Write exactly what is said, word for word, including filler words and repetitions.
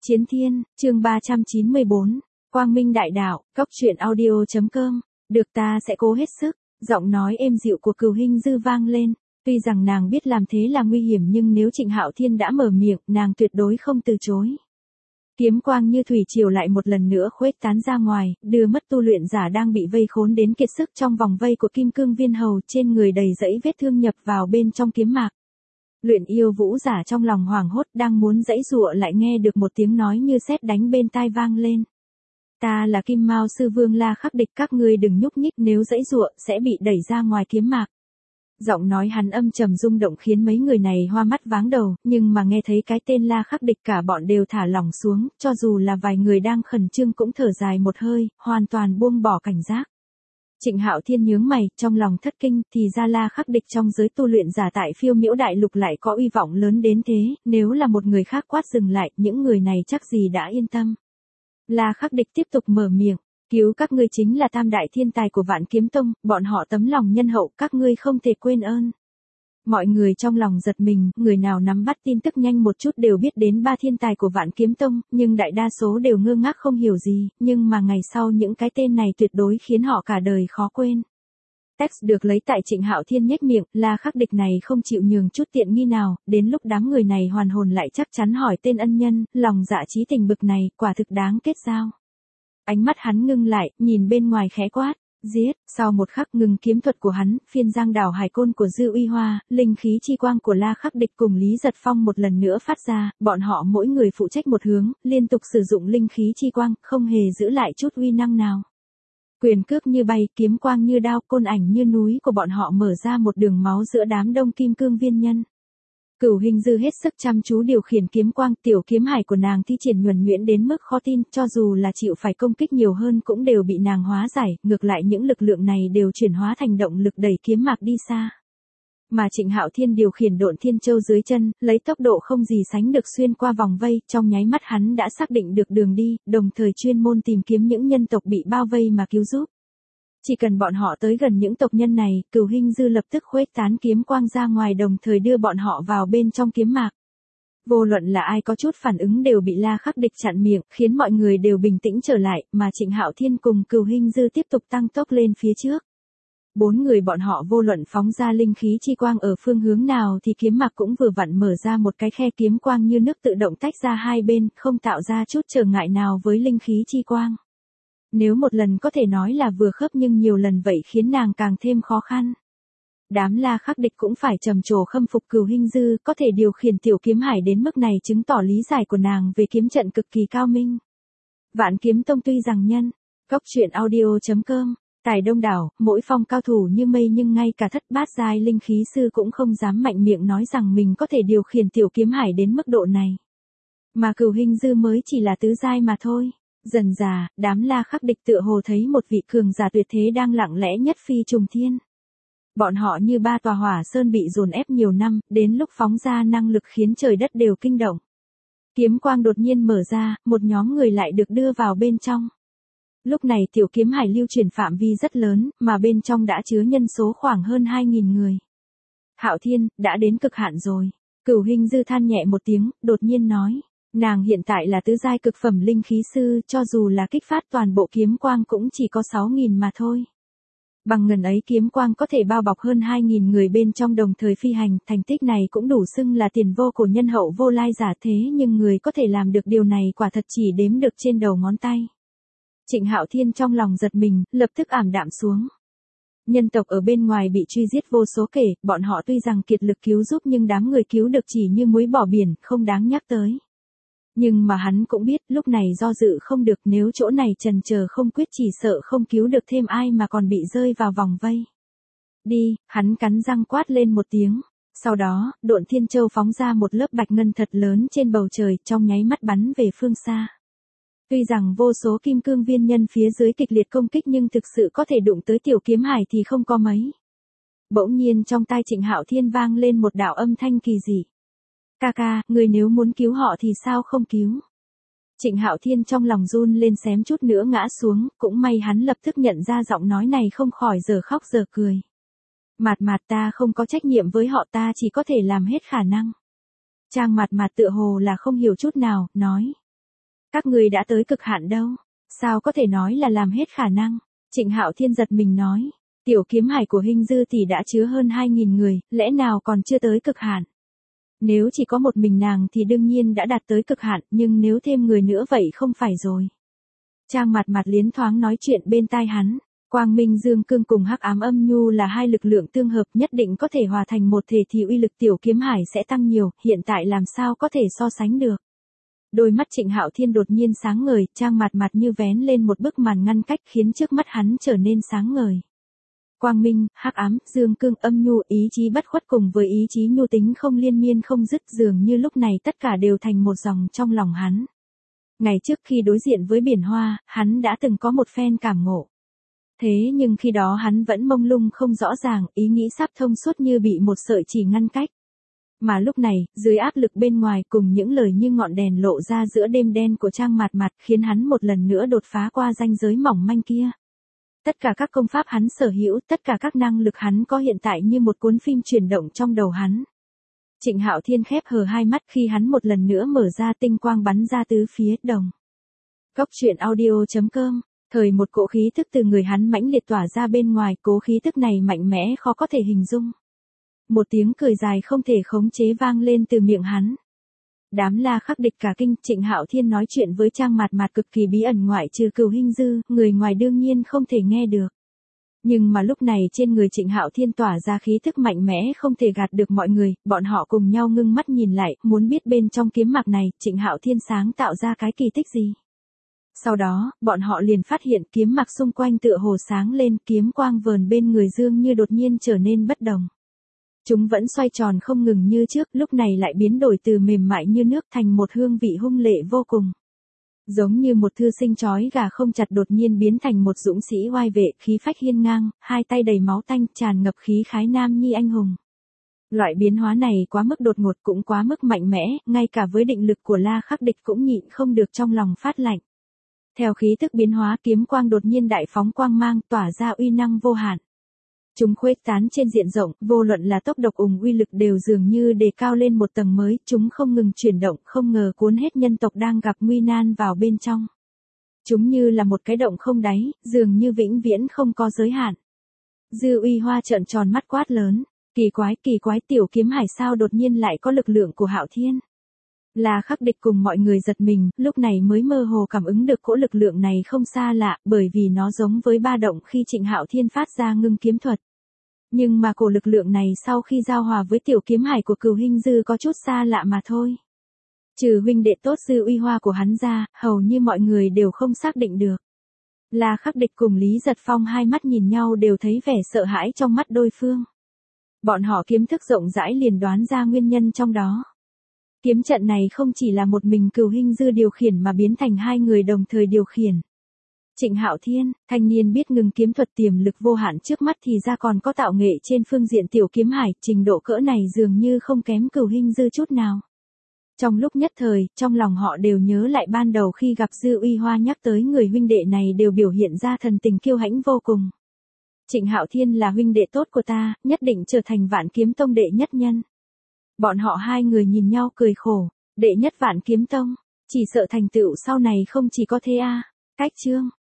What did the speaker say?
Chiến Thiên, chương ba trăm chín mươi bốn, Quang Minh Đại Đạo, cốc truyện audio chấm com, được ta sẽ cố hết sức, giọng nói êm dịu của Cửu Hinh Dư vang lên, tuy rằng nàng biết làm thế là nguy hiểm nhưng nếu Trịnh Hạo Thiên đã mở miệng, nàng tuyệt đối không từ chối. Kiếm quang như thủy triều lại một lần nữa khuếch tán ra ngoài, đưa mất tu luyện giả đang bị vây khốn đến kiệt sức trong vòng vây của Kim Cương Viên Hầu, trên người đầy dẫy vết thương nhập vào bên trong kiếm mạc. Luyện yêu vũ giả trong lòng hoảng hốt đang muốn giãy giụa lại nghe được một tiếng nói như sét đánh bên tai vang lên. Ta là Kim Mao Sư Vương La Khắc Địch, các ngươi đừng nhúc nhích, nếu giãy giụa sẽ bị đẩy ra ngoài kiếm mạc. Giọng nói hắn âm trầm rung động khiến mấy người này hoa mắt váng đầu, nhưng mà nghe thấy cái tên La Khắc Địch cả bọn đều thả lỏng xuống, cho dù là vài người đang khẩn trương cũng thở dài một hơi, hoàn toàn buông bỏ cảnh giác. Trịnh Hạo Thiên nhướng mày, trong lòng thất kinh, thì ra La Khắc Địch trong giới tu luyện giả tại Phiêu Miễu Đại Lục lại có uy vọng lớn đến thế, nếu là một người khác quát dừng lại, những người này chắc gì đã yên tâm. La Khắc Địch tiếp tục mở miệng, cứu các ngươi chính là tam đại thiên tài của Vạn Kiếm Tông, bọn họ tấm lòng nhân hậu, các ngươi không thể quên ơn. Mọi người trong lòng giật mình, người nào nắm bắt tin tức nhanh một chút đều biết đến ba thiên tài của Vạn Kiếm Tông, nhưng đại đa số đều ngơ ngác không hiểu gì, nhưng mà ngày sau những cái tên này tuyệt đối khiến họ cả đời khó quên. Text được lấy tại Trịnh Hạo Thiên nhếch miệng, La Khắc Địch này không chịu nhường chút tiện nghi nào, đến lúc đám người này hoàn hồn lại chắc chắn hỏi tên ân nhân, lòng dạ chí tình bực này, quả thực đáng kết giao. Ánh mắt hắn ngưng lại, nhìn bên ngoài khẽ quát. Giết, sau một khắc ngừng kiếm thuật của hắn, phiên giang đảo hải côn của Dư Uy Hoa, linh khí chi quang của La Khắc Địch cùng Lý Giật Phong một lần nữa phát ra, bọn họ mỗi người phụ trách một hướng, liên tục sử dụng linh khí chi quang, không hề giữ lại chút uy năng nào. Quyền cước như bay, kiếm quang như đao, côn ảnh như núi của bọn họ mở ra một đường máu giữa đám đông Kim Cương Viên nhân. Cửu Hinh Dư hết sức chăm chú điều khiển kiếm quang, tiểu kiếm hải của nàng thi triển nhuần nhuyễn đến mức khó tin, cho dù là chịu phải công kích nhiều hơn cũng đều bị nàng hóa giải, ngược lại những lực lượng này đều chuyển hóa thành động lực đẩy kiếm mạc đi xa. Mà Trịnh Hạo Thiên điều khiển Độn Thiên Châu dưới chân, lấy tốc độ không gì sánh được xuyên qua vòng vây, trong nháy mắt hắn đã xác định được đường đi, đồng thời chuyên môn tìm kiếm những nhân tộc bị bao vây mà cứu giúp. Chỉ cần bọn họ tới gần những tộc nhân này, Cửu Hinh Dư lập tức khuếch tán kiếm quang ra ngoài đồng thời đưa bọn họ vào bên trong kiếm mạc. Vô luận là ai có chút phản ứng đều bị La Khắc Địch chặn miệng, khiến mọi người đều bình tĩnh trở lại, mà Trịnh Hạo Thiên cùng Cửu Hinh Dư tiếp tục tăng tốc lên phía trước. Bốn người bọn họ vô luận phóng ra linh khí chi quang ở phương hướng nào thì kiếm mạc cũng vừa vặn mở ra một cái khe, kiếm quang như nước tự động tách ra hai bên, không tạo ra chút trở ngại nào với linh khí chi quang. Nếu một lần có thể nói là vừa khớp nhưng nhiều lần vậy khiến nàng càng thêm khó khăn. Đám La Khắc Địch cũng phải trầm trồ khâm phục Cửu Hinh Dư, có thể điều khiển tiểu kiếm hải đến mức này chứng tỏ lý giải của nàng về kiếm trận cực kỳ cao minh. Vạn Kiếm Tông tuy rằng nhân, cốc truyện audio chấm com, tài đông đảo, mỗi phong cao thủ như mây nhưng ngay cả thất bát giai linh khí sư cũng không dám mạnh miệng nói rằng mình có thể điều khiển tiểu kiếm hải đến mức độ này. Mà Cửu Hinh Dư mới chỉ là tứ giai mà thôi. Dần dà, đám La Khắc Địch tựa hồ thấy một vị cường giả tuyệt thế đang lặng lẽ nhất phi trùng thiên. Bọn họ như ba tòa hỏa sơn bị dồn ép nhiều năm, đến lúc phóng ra năng lực khiến trời đất đều kinh động. Kiếm quang đột nhiên mở ra, một nhóm người lại được đưa vào bên trong. Lúc này tiểu kiếm hải lưu truyền phạm vi rất lớn, mà bên trong đã chứa nhân số khoảng hơn hai nghìn người. Hạo Thiên, đã đến cực hạn rồi. Cửu Hinh Dư than nhẹ một tiếng, đột nhiên nói. Nàng hiện tại là tứ giai cực phẩm linh khí sư, cho dù là kích phát toàn bộ kiếm quang cũng chỉ có sáu nghìn mà thôi. Bằng ngần ấy kiếm quang có thể bao bọc hơn hai nghìn người bên trong đồng thời phi hành, thành tích này cũng đủ xưng là tiền vô cổ nhân hậu vô lai giả, thế nhưng người có thể làm được điều này quả thật chỉ đếm được trên đầu ngón tay. Trịnh Hạo Thiên trong lòng giật mình, lập tức ảm đạm xuống. Nhân tộc ở bên ngoài bị truy giết vô số kể, bọn họ tuy rằng kiệt lực cứu giúp nhưng đám người cứu được chỉ như muối bỏ biển, không đáng nhắc tới. Nhưng mà hắn cũng biết lúc này do dự không được, nếu chỗ này chần chờ không quyết chỉ sợ không cứu được thêm ai mà còn bị rơi vào vòng vây. Đi, hắn cắn răng quát lên một tiếng. Sau đó, Độn Thiên Châu phóng ra một lớp bạch ngân thật lớn trên bầu trời, trong nháy mắt bắn về phương xa. Tuy rằng vô số Kim Cương Viên nhân phía dưới kịch liệt công kích nhưng thực sự có thể đụng tới tiểu kiếm hải thì không có mấy. Bỗng nhiên trong tai Trịnh Hạo Thiên vang lên một đạo âm thanh kỳ dị. Ca ca, người nếu muốn cứu họ thì sao không cứu? Trịnh Hạo Thiên trong lòng run lên xém chút nữa ngã xuống, cũng may hắn lập tức nhận ra giọng nói này không khỏi giờ khóc giờ cười. Mạt Mạt, ta không có trách nhiệm với họ, ta chỉ có thể làm hết khả năng. Trang Mạt Mạt tựa hồ là không hiểu chút nào, nói. Các ngươi đã tới cực hạn đâu, sao có thể nói là làm hết khả năng. Trịnh Hạo Thiên giật mình nói, tiểu kiếm hải của Hinh Dư tỷ đã chứa hơn hai nghìn người, lẽ nào còn chưa tới cực hạn. Nếu chỉ có một mình nàng thì đương nhiên đã đạt tới cực hạn, nhưng nếu thêm người nữa vậy không phải rồi. Trang Mạt Mạt liến thoáng nói chuyện bên tai hắn, Quang Minh Dương Cương cùng Hắc Ám Âm Nhu là hai lực lượng tương hợp, nhất định có thể hòa thành một thể thì uy lực tiểu kiếm hải sẽ tăng nhiều, hiện tại làm sao có thể so sánh được. Đôi mắt Trịnh Hạo Thiên đột nhiên sáng ngời, Trang Mạt Mạt như vén lên một bức màn ngăn cách khiến trước mắt hắn trở nên sáng ngời. Quang Minh, Hắc Ám, Dương Cương, Âm Nhu, ý chí bất khuất cùng với ý chí nhu tính không liên miên không dứt, dường như lúc này tất cả đều thành một dòng trong lòng hắn. Ngày trước khi đối diện với biển hoa, hắn đã từng có một phen cảm ngộ. Thế nhưng khi đó hắn vẫn mông lung không rõ ràng, ý nghĩ sắp thông suốt như bị một sợi chỉ ngăn cách. Mà lúc này, dưới áp lực bên ngoài cùng những lời như ngọn đèn lộ ra giữa đêm đen của Trang Mạt Mạt khiến hắn một lần nữa đột phá qua ranh giới mỏng manh kia. Tất cả các công pháp hắn sở hữu, tất cả các năng lực hắn có hiện tại như một cuốn phim chuyển động trong đầu hắn. Trịnh Hạo Thiên khép hờ hai mắt khi hắn một lần nữa mở ra, tinh quang bắn ra tứ phía đồng. Cốc truyện audio chấm com. Thời một cỗ khí tức từ người hắn mãnh liệt tỏa ra bên ngoài, cố khí tức này mạnh mẽ khó có thể hình dung. Một tiếng cười dài không thể khống chế vang lên từ miệng hắn. Đám La Khắc Địch cả kinh, Trịnh Hạo Thiên nói chuyện với Trang Mạt Mạt cực kỳ bí ẩn, ngoại trừ Cửu Hinh Dư, người ngoài đương nhiên không thể nghe được. Nhưng mà lúc này trên người Trịnh Hạo Thiên tỏa ra khí thức mạnh mẽ không thể gạt được mọi người, bọn họ cùng nhau ngưng mắt nhìn lại, muốn biết bên trong kiếm mạc này, Trịnh Hạo Thiên sáng tạo ra cái kỳ tích gì. Sau đó, bọn họ liền phát hiện kiếm mạc xung quanh tựa hồ sáng lên, kiếm quang vờn bên người dương như đột nhiên trở nên bất đồng. Chúng vẫn xoay tròn không ngừng như trước, lúc này lại biến đổi từ mềm mại như nước thành một hương vị hung lệ vô cùng. Giống như một thư sinh trói gà không chặt đột nhiên biến thành một dũng sĩ oai vệ, khí phách hiên ngang, hai tay đầy máu tanh, tràn ngập khí khái nam nhi anh hùng. Loại biến hóa này quá mức đột ngột cũng quá mức mạnh mẽ, ngay cả với định lực của La Khắc Địch cũng nhịn không được trong lòng phát lạnh. Theo khí thức biến hóa, kiếm quang đột nhiên đại phóng quang mang, tỏa ra uy năng vô hạn. Chúng khuếch tán trên diện rộng, vô luận là tốc độ cùng uy lực đều dường như đề cao lên một tầng mới, chúng không ngừng chuyển động, không ngờ cuốn hết nhân tộc đang gặp nguy nan vào bên trong. Chúng như là một cái động không đáy, dường như vĩnh viễn không có giới hạn. Dư Uy Hoa trợn tròn mắt quát lớn, kỳ quái, kỳ quái, tiểu kiếm hải sao đột nhiên lại có lực lượng của Hạo Thiên. La Khắc Địch cùng mọi người giật mình, lúc này mới mơ hồ cảm ứng được cỗ lực lượng này không xa lạ, bởi vì nó giống với ba động khi Trịnh Hạo Thiên phát ra ngưng kiếm thuật. Nhưng mà cổ lực lượng này sau khi giao hòa với tiểu kiếm hải của Cửu Hinh Dư có chút xa lạ mà thôi. Trừ huynh đệ tốt Dư Uy Hoa của hắn ra, hầu như mọi người đều không xác định được. La Khắc Địch cùng Lý Giật Phong hai mắt nhìn nhau đều thấy vẻ sợ hãi trong mắt đối phương. Bọn họ kiếm thức rộng rãi liền đoán ra nguyên nhân trong đó. Kiếm trận này không chỉ là một mình Cửu Hinh Dư điều khiển mà biến thành hai người đồng thời điều khiển. Trịnh Hạo Thiên, thanh niên biết ngừng kiếm thuật tiềm lực vô hạn trước mắt thì ra còn có tạo nghệ trên phương diện tiểu kiếm hải, trình độ cỡ này dường như không kém Cửu Hinh Dư chút nào. Trong lúc nhất thời, trong lòng họ đều nhớ lại ban đầu khi gặp Dư Uy Hoa nhắc tới người huynh đệ này đều biểu hiện ra thần tình kiêu hãnh vô cùng. Trịnh Hạo Thiên là huynh đệ tốt của ta, nhất định trở thành Vạn Kiếm Tông đệ nhất nhân. Bọn họ hai người nhìn nhau cười khổ, đệ nhất Vạn Kiếm Tông, chỉ sợ thành tựu sau này không chỉ có thế a. À. Cách chương